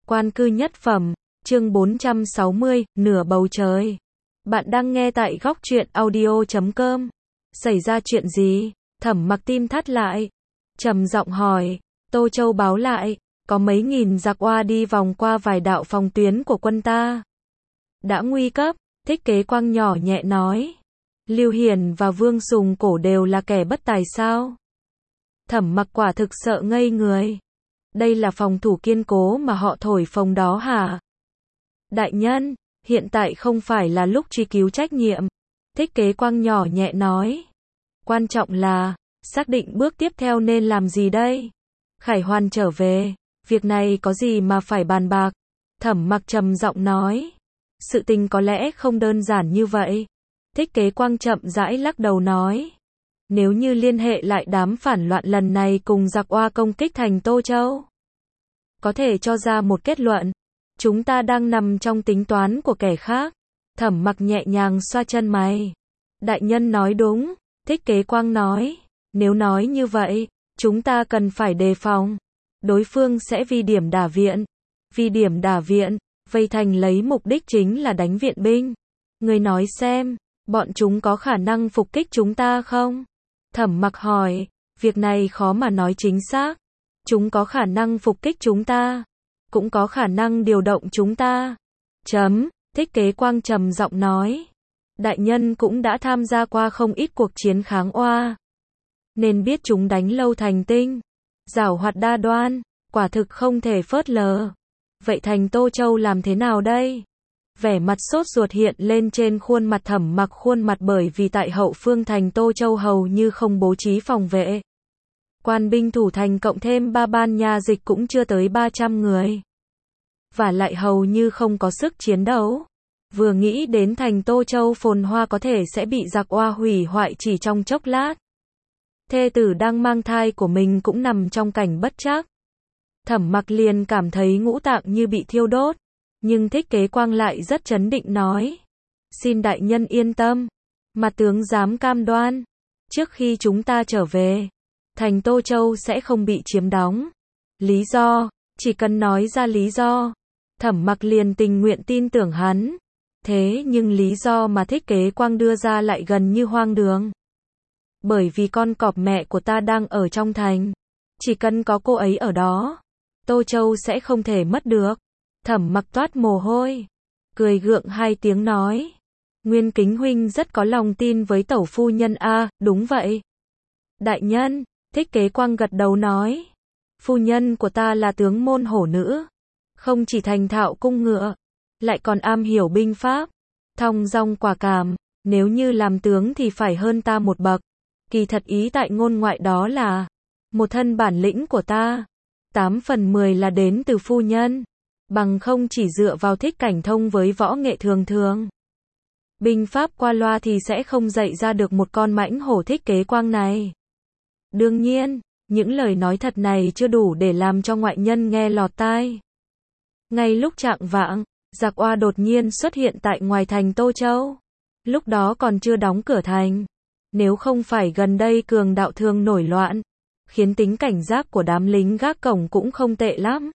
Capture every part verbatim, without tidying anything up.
Quan cư nhất phẩm, chương bốn trăm sáu mươi, nửa bầu trời. Bạn đang nghe tại góc truyện audio chấm com. Xảy ra chuyện gì? Thẩm Mặc tim thắt lại, trầm giọng hỏi. Tô Châu báo lại, có mấy nghìn giặc oa đi vòng qua vài đạo phòng tuyến của quân ta. Đã nguy cấp, Thích Kế Quang nhỏ nhẹ nói. Lưu Hiển và Vương Sùng Cổ đều là kẻ bất tài sao? Thẩm Mặc quả thực sợ ngây người. Đây là phòng thủ kiên cố mà họ thổi phồng đó hả? Đại nhân, hiện tại không phải là lúc truy cứu trách nhiệm. Thích Kế Quang nhỏ nhẹ nói. Quan trọng là, xác định bước tiếp theo nên làm gì đây? Khải Hoàn trở về, việc này có gì mà phải bàn bạc? Thẩm Mặc trầm giọng nói. Sự tình có lẽ không đơn giản như vậy. Thích Kế Quang chậm rãi lắc đầu nói. Nếu như liên hệ lại đám phản loạn lần này cùng giặc oa công kích thành Tô Châu, có thể cho ra một kết luận. Chúng ta đang nằm trong tính toán của kẻ khác. Thẩm Mặc nhẹ nhàng xoa chân mày. Đại nhân nói đúng, Thích Kế Quang nói. Nếu nói như vậy, chúng ta cần phải đề phòng. Đối phương sẽ vi điểm đả viện. Vi điểm đả viện, vây thành lấy mục đích chính là đánh viện binh. Người nói xem, bọn chúng có khả năng phục kích chúng ta không? Thẩm Mặc hỏi, việc này khó mà nói chính xác. Chúng có khả năng phục kích chúng ta, cũng có khả năng điều động chúng ta. Chấm, Thích Kế Quang trầm giọng nói. Đại nhân cũng đã tham gia qua không ít cuộc chiến kháng oa, nên biết chúng đánh lâu thành tinh, giảo hoạt đa đoan, quả thực không thể phớt lờ. Vậy thành Tô Châu làm thế nào đây? Vẻ mặt sốt ruột hiện lên trên khuôn mặt Thẩm Mặc, khuôn mặt bởi vì tại hậu phương thành Tô Châu hầu như không bố trí phòng vệ. Quan binh thủ thành cộng thêm ba ban nha dịch cũng chưa tới ba trăm người. Và lại hầu như không có sức chiến đấu. Vừa nghĩ đến thành Tô Châu phồn hoa có thể sẽ bị giặc oa hủy hoại chỉ trong chốc lát. Thê tử đang mang thai của mình cũng nằm trong cảnh bất trắc. Thẩm Mặc liền cảm thấy ngũ tạng như bị thiêu đốt. Nhưng Thích Kế Quang lại rất trấn định nói. Xin đại nhân yên tâm. Mặt tướng dám cam đoan. Trước khi chúng ta trở về, thành Tô Châu sẽ không bị chiếm đóng. Lý do, chỉ cần nói ra lý do. Thẩm Mặc liền tình nguyện tin tưởng hắn. Thế nhưng lý do mà Thích Kế Quang đưa ra lại gần như hoang đường. Bởi vì con cọp mẹ của ta đang ở trong thành. Chỉ cần có cô ấy ở đó, Tô Châu sẽ không thể mất được. Thẩm Mặc toát mồ hôi, cười gượng hai tiếng nói. Nguyên Kính huynh rất có lòng tin với tẩu phu nhân a. À, đúng vậy. Đại nhân, Thích Kế Quang gật đầu nói. Phu nhân của ta là tướng môn hổ nữ. Không chỉ thành thạo cung ngựa, lại còn am hiểu binh pháp, thong dong quả cảm. Nếu như làm tướng thì phải hơn ta một bậc. Kỳ thật ý tại ngôn ngoại đó là một thân bản lĩnh của ta, tám phần mười là đến từ phu nhân. Bằng không chỉ dựa vào Thích Cảnh Thông với võ nghệ thường thường, binh pháp qua loa thì sẽ không dạy ra được một con mãnh hổ Thích Kế Quang này. Đương nhiên, những lời nói thật này chưa đủ để làm cho ngoại nhân nghe lọt tai. Ngay lúc chạng vạng, giặc oa đột nhiên xuất hiện tại ngoài thành Tô Châu. Lúc đó còn chưa đóng cửa thành. Nếu không phải gần đây cường đạo thường nổi loạn, khiến tính cảnh giác của đám lính gác cổng cũng không tệ lắm.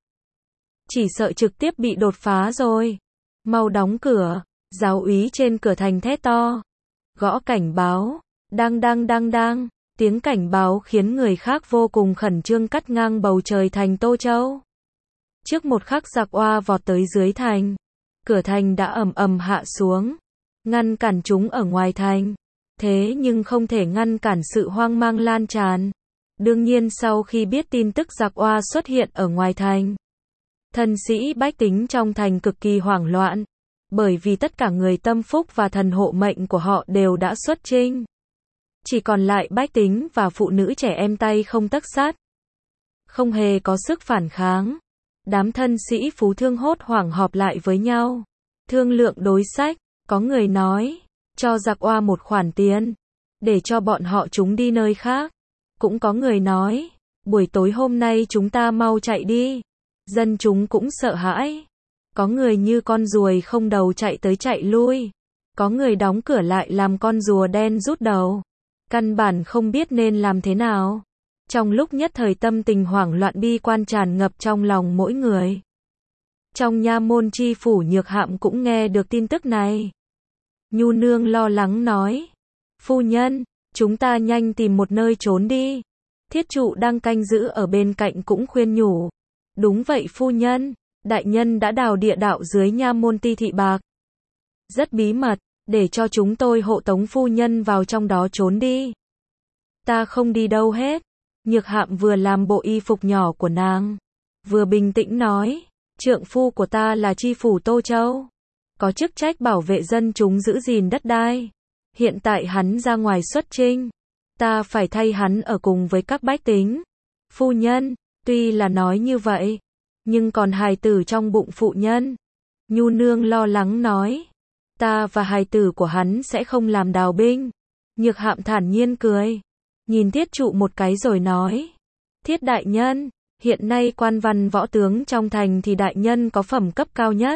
Chỉ sợ trực tiếp bị đột phá rồi. Mau đóng cửa, giáo úy trên cửa thành thét to. Gõ cảnh báo, đang đang đang đang, tiếng cảnh báo khiến người khác vô cùng khẩn trương cắt ngang bầu trời thành Tô Châu. Trước một khắc giặc oa vọt tới dưới thành, cửa thành đã ầm ầm hạ xuống, ngăn cản chúng ở ngoài thành. Thế nhưng không thể ngăn cản sự hoang mang lan tràn. Đương nhiên sau khi biết tin tức giặc oa xuất hiện ở ngoài thành, thân sĩ bách tính trong thành cực kỳ hoảng loạn, bởi vì tất cả người tâm phúc và thần hộ mệnh của họ đều đã xuất chinh. Chỉ còn lại bách tính và phụ nữ trẻ em tay không tấc sắt, không hề có sức phản kháng. Đám thân sĩ phú thương hốt hoảng họp lại với nhau, thương lượng đối sách. Có người nói, cho giặc oa một khoản tiền, để cho bọn họ chúng đi nơi khác. Cũng có người nói, buổi tối hôm nay chúng ta mau chạy đi. Dân chúng cũng sợ hãi. Có người như con ruồi không đầu chạy tới chạy lui. Có người đóng cửa lại làm con rùa đen rút đầu. Căn bản không biết nên làm thế nào. Trong lúc nhất thời tâm tình hoảng loạn bi quan tràn ngập trong lòng mỗi người. Trong nha môn chi phủ Nhược Hạm cũng nghe được tin tức này. Nhu nương lo lắng nói. Phu nhân, chúng ta nhanh tìm một nơi trốn đi. Thiết trụ đang canh giữ ở bên cạnh cũng khuyên nhủ. Đúng vậy phu nhân, đại nhân đã đào địa đạo dưới nha môn Ti Thị Bạc. Rất bí mật, để cho chúng tôi hộ tống phu nhân vào trong đó trốn đi. Ta không đi đâu hết. Nhược Hạm vừa làm bộ y phục nhỏ của nàng, vừa bình tĩnh nói, trượng phu của ta là chi phủ Tô Châu, có chức trách bảo vệ dân chúng giữ gìn đất đai. Hiện tại hắn ra ngoài xuất chinh, ta phải thay hắn ở cùng với các bách tính. Phu nhân, tuy là nói như vậy, nhưng còn hài tử trong bụng phụ nhân. Nhu nương lo lắng nói, ta và hài tử của hắn sẽ không làm đào binh. Nhược Hạm thản nhiên cười, nhìn Thiết trụ một cái rồi nói, Thiết đại nhân, hiện nay quan văn võ tướng trong thành thì đại nhân có phẩm cấp cao nhất.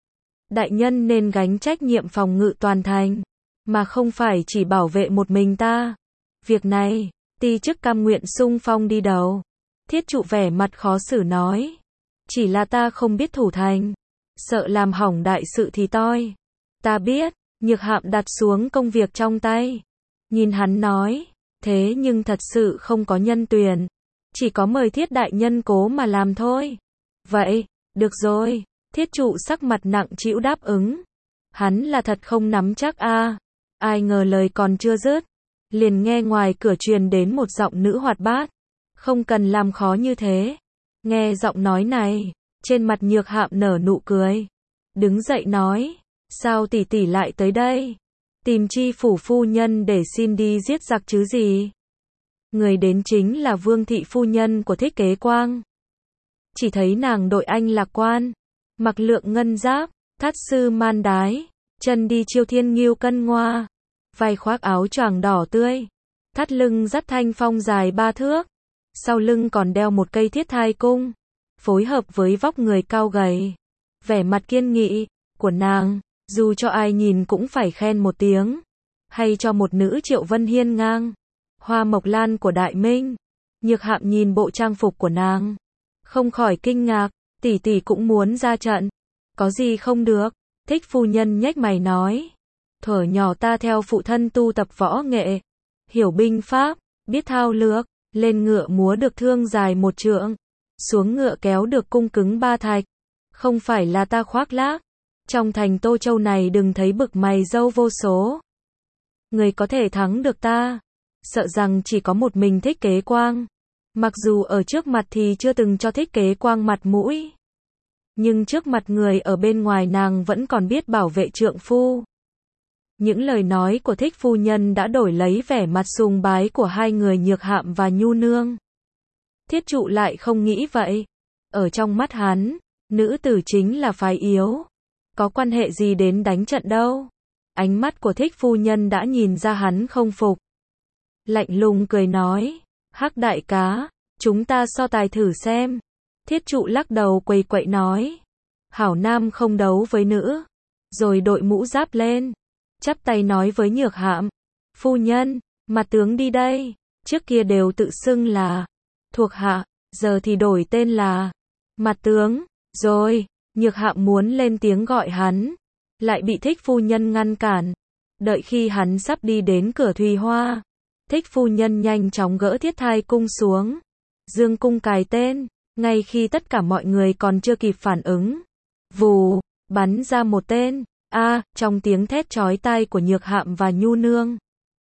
Đại nhân nên gánh trách nhiệm phòng ngự toàn thành, mà không phải chỉ bảo vệ một mình ta. Việc này, ti chức cam nguyện xung phong đi đầu. Thiết trụ vẻ mặt khó xử nói, chỉ là ta không biết thủ thành, sợ làm hỏng đại sự thì toi. Ta biết. Nhược Hạm đặt xuống công việc trong tay, nhìn hắn nói, thế nhưng thật sự không có nhân tuyển, chỉ có mời Thiết đại nhân cố mà làm thôi. Vậy, được rồi. Thiết trụ sắc mặt nặng trĩu đáp ứng. Hắn là thật không nắm chắc a. À. Ai ngờ lời còn chưa dứt, liền nghe ngoài cửa truyền đến một giọng nữ hoạt bát. Không cần làm khó như thế. Nghe giọng nói này, trên mặt Nhược Hạm nở nụ cười, đứng dậy nói, sao tỷ tỷ lại tới đây? Tìm chi phủ phu nhân để xin đi giết giặc chứ gì? Người đến chính là Vương thị phu nhân của Thích Kế Quang. Chỉ thấy nàng đội anh lạc quan, mặc lượng ngân giáp, thắt sư man đái, chân đi chiêu thiên nghiêu cân ngoa, vai khoác áo choàng đỏ tươi, thắt lưng dắt thanh phong dài ba thước, sau lưng còn đeo một cây thiết thai cung, phối hợp với vóc người cao gầy, vẻ mặt kiên nghị của nàng, dù cho ai nhìn cũng phải khen một tiếng, hay cho một nữ Triệu Vân hiên ngang, hoa mộc lan của Đại Minh. Nhược Hạm nhìn bộ trang phục của nàng, không khỏi kinh ngạc, tỷ tỷ cũng muốn ra trận, có gì không được? Thích phu nhân nhếch mày nói, thuở nhỏ ta theo phụ thân tu tập võ nghệ, hiểu binh pháp, biết thao lược, lên ngựa múa được thương dài một trượng, xuống ngựa kéo được cung cứng ba thạch, không phải là ta khoác lác. Trong thành Tô Châu này đừng thấy bực mày dâu vô số, người có thể thắng được ta, sợ rằng chỉ có một mình Thích Kế Quang. Mặc dù ở trước mặt thì chưa từng cho Thích Kế Quang mặt mũi, nhưng trước mặt người ở bên ngoài nàng vẫn còn biết bảo vệ trượng phu. Những lời nói của Thích phu nhân đã đổi lấy vẻ mặt sùng bái của hai người Nhược Hạm và Nhu nương. Thiết trụ lại không nghĩ vậy. Ở trong mắt hắn, nữ tử chính là phái yếu, có quan hệ gì đến đánh trận đâu. Ánh mắt của Thích phu nhân đã nhìn ra hắn không phục, lạnh lùng cười nói, Hắc đại cá, chúng ta so tài thử xem. Thiết trụ lắc đầu quầy quậy nói, hảo nam không đấu với nữ, rồi đội mũ giáp lên, chắp tay nói với Nhược Hạm, phu nhân, mặt tướng đi đây, trước kia đều tự xưng là thuộc hạ, giờ thì đổi tên là mặt tướng. Rồi, Nhược Hạm muốn lên tiếng gọi hắn, lại bị Thích phu nhân ngăn cản. Đợi khi hắn sắp đi đến cửa Thùy Hoa, Thích phu nhân nhanh chóng gỡ thiết thai cung xuống, dương cung cài tên, ngay khi tất cả mọi người còn chưa kịp phản ứng, vù, bắn ra một tên. A, à, trong tiếng thét chói tai của Nhược Hạm và Nhu nương,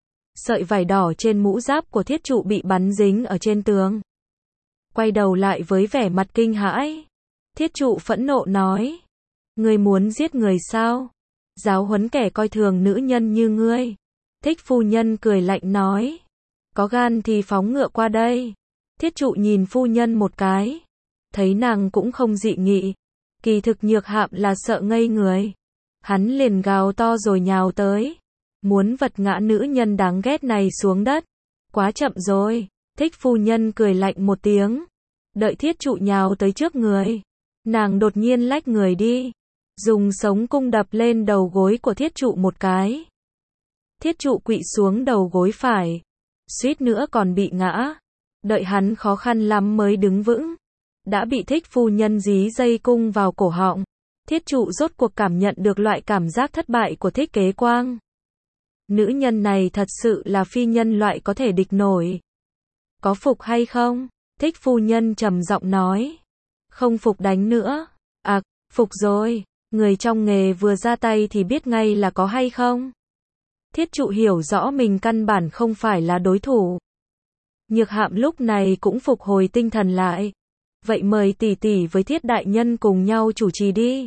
sợi vải đỏ trên mũ giáp của Thiết trụ bị bắn dính ở trên tường. Quay đầu lại với vẻ mặt kinh hãi, Thiết trụ phẫn nộ nói, ngươi muốn giết người sao? Giáo huấn kẻ coi thường nữ nhân như ngươi. Thích phu nhân cười lạnh nói, có gan thì phóng ngựa qua đây. Thiết trụ nhìn phu nhân một cái, thấy nàng cũng không dị nghị, kỳ thực Nhược Hạm là sợ ngây người. Hắn liền gào to rồi nhào tới, muốn vật ngã nữ nhân đáng ghét này xuống đất. Quá chậm rồi. Thích phu nhân cười lạnh một tiếng, đợi Thiết trụ nhào tới trước người, nàng đột nhiên lách người đi, dùng sống cung đập lên đầu gối của Thiết trụ một cái. Thiết trụ quỵ xuống đầu gối phải, suýt nữa còn bị ngã. Đợi hắn khó khăn lắm mới đứng vững, đã bị thích phu nhân dí dây cung vào cổ họng. Thiết trụ rốt cuộc cảm nhận được loại cảm giác thất bại của thích kế quang. Nữ nhân này thật sự là phi nhân loại có thể địch nổi. Có phục hay không? Thích phu nhân trầm giọng nói. Không phục đánh nữa. À, phục rồi. Người trong nghề vừa ra tay thì biết ngay là có hay không. Thiết trụ hiểu rõ mình căn bản không phải là đối thủ. Nhược Hạm lúc này cũng phục hồi tinh thần lại. Vậy mời tỷ tỷ với Thiết đại nhân cùng nhau chủ trì đi.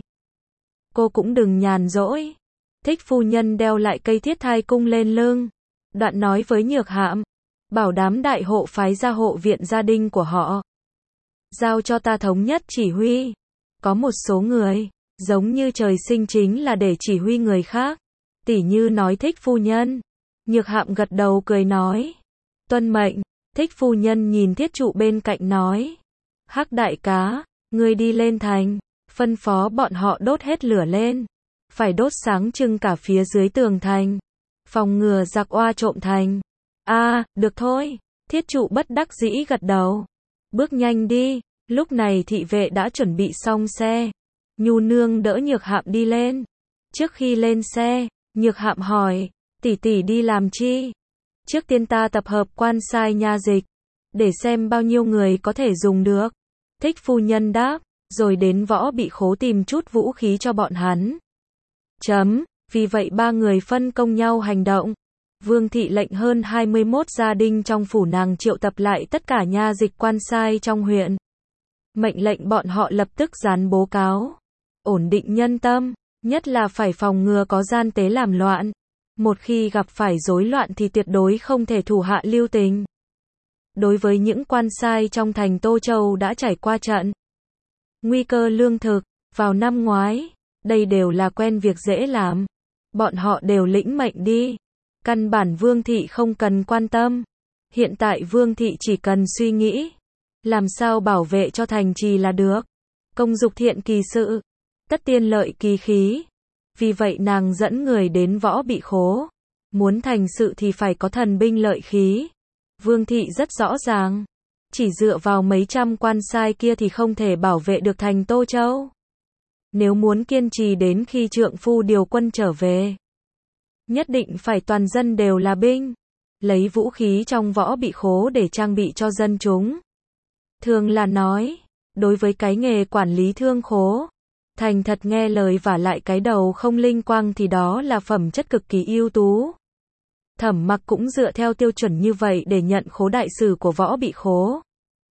Cô cũng đừng nhàn rỗi. Thích phu nhân đeo lại cây thiết thai cung lên lưng. Đoạn nói với Nhược Hạm. Bảo đám đại hộ phái ra hộ viện gia đình của họ. Giao cho ta thống nhất chỉ huy. Có một số người, giống như trời sinh chính là để chỉ huy người khác. Tỉ như nói thích phu nhân. Nhược Hạm gật đầu cười nói. Tuân mệnh. Thích phu nhân nhìn thiết trụ bên cạnh nói. Hắc đại cá, ngươi đi lên thành. Phân phó bọn họ đốt hết lửa lên. Phải đốt sáng trưng cả phía dưới tường thành. Phòng ngừa giặc oa trộm thành. A, à, được thôi. Thiết trụ bất đắc dĩ gật đầu. Bước nhanh đi. Lúc này thị vệ đã chuẩn bị xong xe. Nhu nương đỡ Nhược Hạm đi lên. Trước khi lên xe, Nhược Hạm hỏi, tỷ tỷ đi làm chi? Trước tiên ta tập hợp quan sai nha dịch, để xem bao nhiêu người có thể dùng được. Thích phu nhân đáp, rồi đến Võ Bị Khố tìm chút vũ khí cho bọn hắn. Chấm, vì vậy ba người phân công nhau hành động. Vương thị lệnh hơn hai mươi mốt gia đình trong phủ nàng triệu tập lại tất cả nha dịch quan sai trong huyện. Mệnh lệnh bọn họ lập tức dán bố cáo. Ổn định nhân tâm, nhất là phải phòng ngừa có gian tế làm loạn. Một khi gặp phải rối loạn thì tuyệt đối không thể thủ hạ lưu tình. Đối với những quan sai trong thành Tô Châu đã trải qua trận nguy cơ lương thực, vào năm ngoái, đây đều là quen việc dễ làm. Bọn họ đều lĩnh mệnh đi. Căn bản Vương thị không cần quan tâm. Hiện tại Vương thị chỉ cần suy nghĩ. Làm sao bảo vệ cho thành trì là được. Công dục thiện kỳ sự. Tất tiên lợi kỳ khí. Vì vậy nàng dẫn người đến Võ Bị Khố. Muốn thành sự thì phải có thần binh lợi khí. Vương thị rất rõ ràng. Chỉ dựa vào mấy trăm quan sai kia thì không thể bảo vệ được thành Tô Châu. Nếu muốn kiên trì đến khi trượng phu điều quân trở về, nhất định phải toàn dân đều là binh. Lấy vũ khí trong Võ Bị Khố để trang bị cho dân chúng. Thường là nói, đối với cái nghề quản lý thương khố, thành thật nghe lời và lại cái đầu không linh quang thì đó là phẩm chất cực kỳ ưu tú. Thẩm Mặc cũng dựa theo tiêu chuẩn như vậy để nhận khố đại sử của Võ Bị Khố.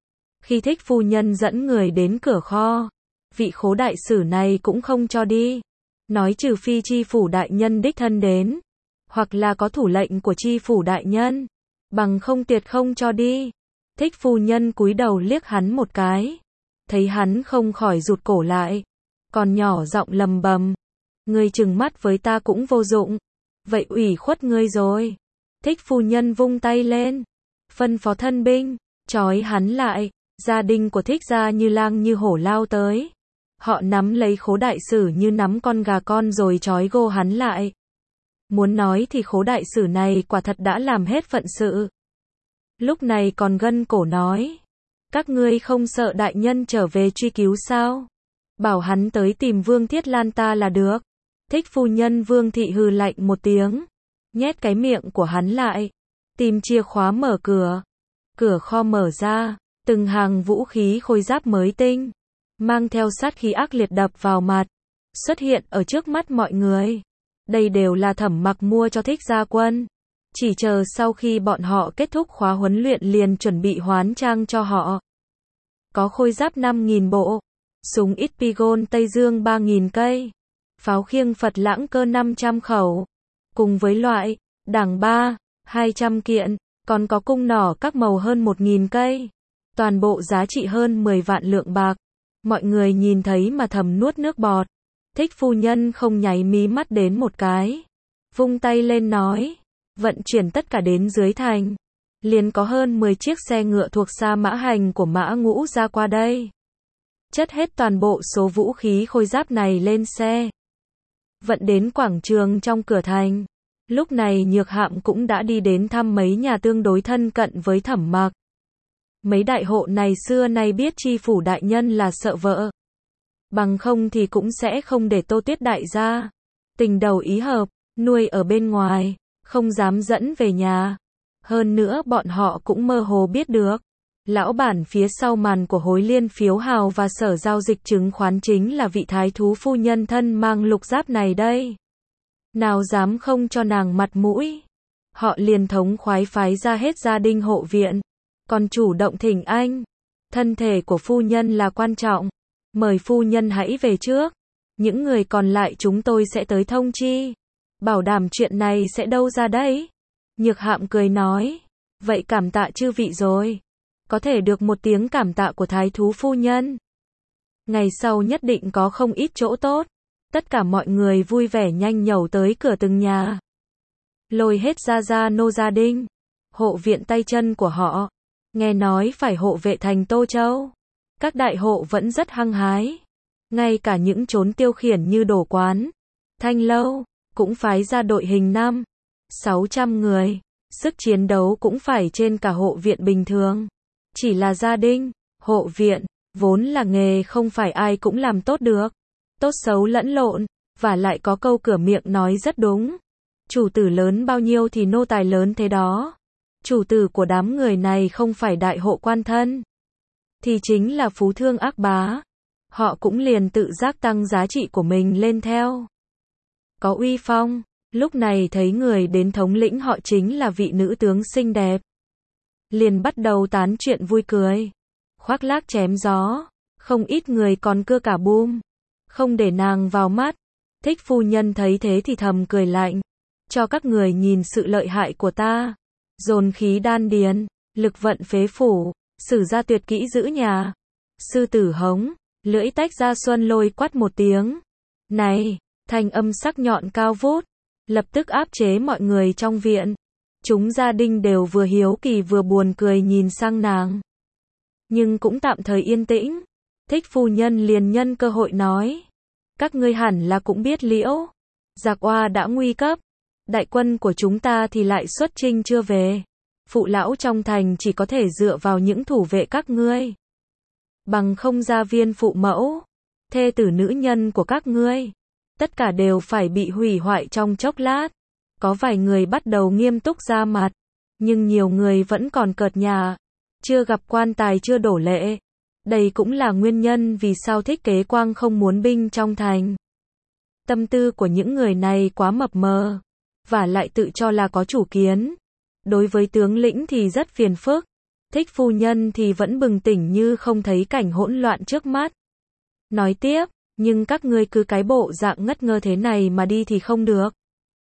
Khi thích phu nhân dẫn người đến cửa kho, vị khố đại sử này cũng không cho đi. Nói trừ phi chi phủ đại nhân đích thân đến, hoặc là có thủ lệnh của chi phủ đại nhân, bằng không tuyệt không cho đi. Thích phu nhân cúi đầu liếc hắn một cái, thấy hắn không khỏi rụt cổ lại, còn nhỏ giọng lầm bầm, ngươi trừng mắt với ta cũng vô dụng, vậy ủy khuất ngươi rồi. Thích phu nhân vung tay lên, phân phó thân binh, trói hắn lại. Gia đình của thích gia như lang như hổ lao tới. Họ nắm lấy khố đại sử như nắm con gà con rồi trói gô hắn lại. Muốn nói thì khố đại sử này quả thật đã làm hết phận sự. Lúc này còn gân cổ nói. Các ngươi không sợ đại nhân trở về truy cứu sao? Bảo hắn tới tìm Vương Thiết Lan ta là được. Thích phu nhân Vương thị hừ lạnh một tiếng. Nhét cái miệng của hắn lại. Tìm chìa khóa mở cửa. Cửa kho mở ra. Từng hàng vũ khí khôi giáp mới tinh, mang theo sát khí ác liệt đập vào mặt, xuất hiện ở trước mắt mọi người. Đây đều là Thẩm Mặc mua cho thích gia quân. Chỉ chờ sau khi bọn họ kết thúc khóa huấn luyện liền chuẩn bị hoán trang cho họ. Có khôi giáp năm nghìn bộ, súng Ispigon Tây Dương ba nghìn cây, pháo khiêng Phật Lãng Cơ năm trăm khẩu, cùng với loại đảng ba, hai trăm kiện, còn có cung nỏ các màu hơn một nghìn cây. Toàn bộ giá trị hơn mười vạn lượng bạc. Mọi người nhìn thấy mà thầm nuốt nước bọt. Thích phu nhân không nháy mí mắt đến một cái. Vung tay lên nói. Vận chuyển tất cả đến dưới thành. Liền có hơn mười chiếc xe ngựa thuộc Sa Mã Hành của Mã Ngũ ra qua đây. Chất hết toàn bộ số vũ khí khôi giáp này lên xe. Vận đến quảng trường trong cửa thành. Lúc này Nhược Hạm cũng đã đi đến thăm mấy nhà tương đối thân cận với Thẩm Mặc. Mấy đại hộ này xưa nay biết tri phủ đại nhân là sợ vợ. Bằng không thì cũng sẽ không để Tô Tuyết đại gia tình đầu ý hợp, nuôi ở bên ngoài, không dám dẫn về nhà. Hơn nữa bọn họ cũng mơ hồ biết được, lão bản phía sau màn của Hối Liên phiếu hào và sở giao dịch chứng khoán chính là vị thái thú phu nhân thân mang lục giáp này đây. Nào dám không cho nàng mặt mũi. Họ liền thống khoái phái ra hết gia đình hộ viện, còn chủ động thỉnh anh. Thân thể của phu nhân là quan trọng, mời phu nhân hãy về trước, những người còn lại chúng tôi sẽ tới thông chi. Bảo đảm chuyện này sẽ đâu ra đấy. Nhược Hạm cười nói, vậy cảm tạ chư vị rồi. Có thể được một tiếng cảm tạ của thái thú phu nhân, ngày sau nhất định có không ít chỗ tốt. Tất cả mọi người vui vẻ nhanh nhẩu tới cửa từng nhà, lôi hết gia gia nô gia đình, hộ viện tay chân của họ. Nghe nói phải hộ vệ thành Tô Châu, các đại hộ vẫn rất hăng hái. Ngay cả những chốn tiêu khiển như Đổ Quán, Thanh Lâu, cũng phái ra đội hình năm, sáu trăm người. Sức chiến đấu cũng phải trên cả hộ viện bình thường. Chỉ là gia đình, hộ viện, vốn là nghề không phải ai cũng làm tốt được. Tốt xấu lẫn lộn, và lại có câu cửa miệng nói rất đúng. Chủ tử lớn bao nhiêu thì nô tài lớn thế đó. Chủ tử của đám người này không phải đại hộ quan thân, thì chính là phú thương ác bá. Họ cũng liền tự giác tăng giá trị của mình lên theo. Có uy phong, lúc này thấy người đến thống lĩnh họ chính là vị nữ tướng xinh đẹp. Liền bắt đầu tán chuyện vui cười, khoác lác chém gió, không ít người còn cưa cả bum, không để nàng vào mắt. Thích phu nhân thấy thế thì thầm cười lạnh, cho các người nhìn sự lợi hại của ta. Dồn khí đan điền, lực vận phế phủ, sử ra tuyệt kỹ giữ nhà. Sư tử hống, lưỡi tách ra xuân lôi quát một tiếng. Này, thanh âm sắc nhọn cao vút, lập tức áp chế mọi người trong viện. Chúng gia đình đều vừa hiếu kỳ vừa buồn cười nhìn sang nàng. Nhưng cũng tạm thời yên tĩnh. Thích phu nhân liền nhân cơ hội nói, các ngươi hẳn là cũng biết liễu Giặc Oa đã nguy cấp, đại quân của chúng ta thì lại xuất chinh chưa về. Phụ lão trong thành chỉ có thể dựa vào những thủ vệ các ngươi. Bằng không gia viên phụ mẫu, thê tử nữ nhân của các ngươi, tất cả đều phải bị hủy hoại trong chốc lát. Có vài người bắt đầu nghiêm túc ra mặt, nhưng nhiều người vẫn còn cợt nhả. Chưa gặp quan tài chưa đổ lệ. Đây cũng là nguyên nhân vì sao Thích Kế Quang không muốn binh trong thành. Tâm tư của những người này quá mập mờ, và lại tự cho là có chủ kiến. Đối với tướng lĩnh thì rất phiền phức. Thích phu nhân thì vẫn bừng tỉnh như không thấy cảnh hỗn loạn trước mắt. Nói tiếp, nhưng các ngươi cứ cái bộ dạng ngất ngơ thế này mà đi thì không được.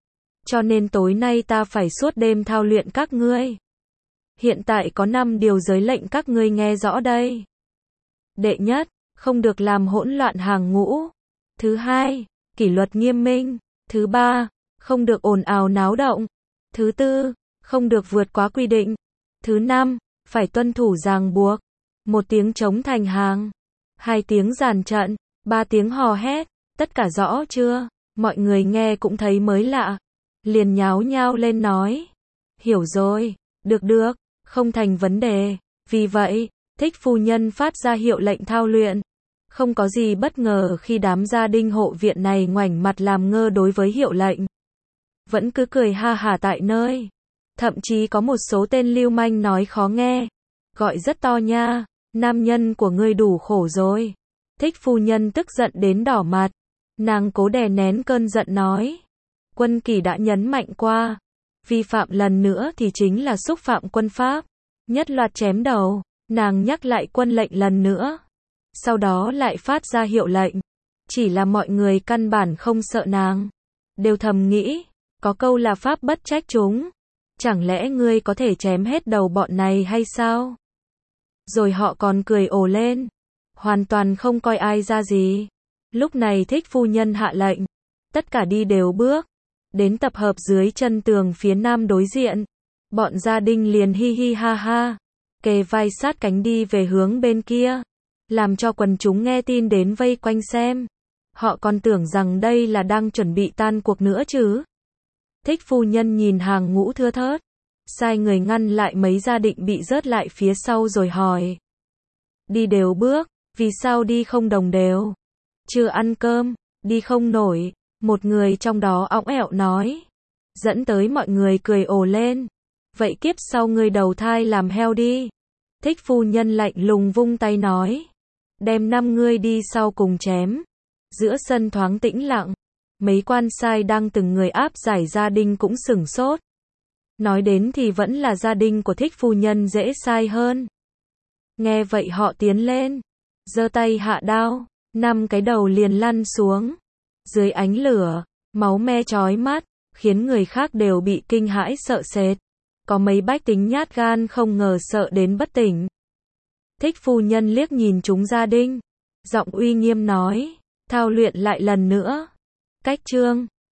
Cho nên tối nay ta phải suốt đêm thao luyện các ngươi. Hiện tại có năm điều giới lệnh các ngươi nghe rõ đây. Đệ nhất, không được làm hỗn loạn hàng ngũ. Thứ hai, kỷ luật nghiêm minh. Thứ ba, không được ồn ào náo động. Thứ tư, không được vượt quá quy định. Thứ năm, phải tuân thủ ràng buộc. Một tiếng trống thành hàng. Hai tiếng dàn trận. Ba tiếng hò hét. Tất cả rõ chưa? Mọi người nghe cũng thấy mới lạ. Liền nháo nhao lên nói. Hiểu rồi, được được, không thành vấn đề. Vì vậy, Thích phu nhân phát ra hiệu lệnh thao luyện. Không có gì bất ngờ khi đám gia đình hộ viện này ngoảnh mặt làm ngơ đối với hiệu lệnh. Vẫn cứ cười ha hả tại nơi. Thậm chí có một số tên lưu manh nói khó nghe. Gọi rất to nha, nam nhân của ngươi đủ khổ rồi. Thích phu nhân tức giận đến đỏ mặt. Nàng cố đè nén cơn giận nói. Quân kỷ đã nhấn mạnh qua. Vi phạm lần nữa thì chính là xúc phạm quân pháp. Nhất loạt chém đầu. Nàng nhắc lại quân lệnh lần nữa. Sau đó lại phát ra hiệu lệnh. Chỉ là mọi người căn bản không sợ nàng. Đều thầm nghĩ. Có câu là pháp bất trách chúng. Chẳng lẽ ngươi có thể chém hết đầu bọn này hay sao? Rồi họ còn cười ồ lên. Hoàn toàn không coi ai ra gì. Lúc này Thích phu nhân hạ lệnh. Tất cả đi đều bước. Đến tập hợp dưới chân tường phía nam đối diện. Bọn gia đình liền hi hi ha ha. Kề vai sát cánh đi về hướng bên kia. Làm cho quần chúng nghe tin đến vây quanh xem. Họ còn tưởng rằng đây là đang chuẩn bị tan cuộc nữa chứ. Thích phu nhân nhìn hàng ngũ thưa thớt. sai người ngăn lại mấy gia định bị rớt lại phía sau rồi hỏi. Đi đều bước, vì sao đi không đồng đều? Chưa ăn cơm, đi không nổi, một người trong đó õng ẹo nói. Dẫn tới mọi người cười ồ lên. Vậy kiếp sau ngươi đầu thai làm heo đi. Thích phu nhân lạnh lùng vung tay nói. Đem năm ngươi đi sau cùng chém. Giữa sân thoáng tĩnh lặng. Mấy quan sai đang từng người áp giải gia đình cũng sửng sốt. Nói đến thì vẫn là gia đình của thích phu nhân dễ sai hơn. Nghe vậy họ tiến lên. Giơ tay hạ đao. Năm cái đầu liền lăn xuống. Dưới ánh lửa, máu me chói mắt, khiến người khác đều bị kinh hãi sợ sệt. Có mấy bách tính nhát gan không ngờ sợ đến bất tỉnh. Thích phu nhân liếc nhìn chúng gia đình. Giọng uy nghiêm nói. Thao luyện lại lần nữa. Cách chương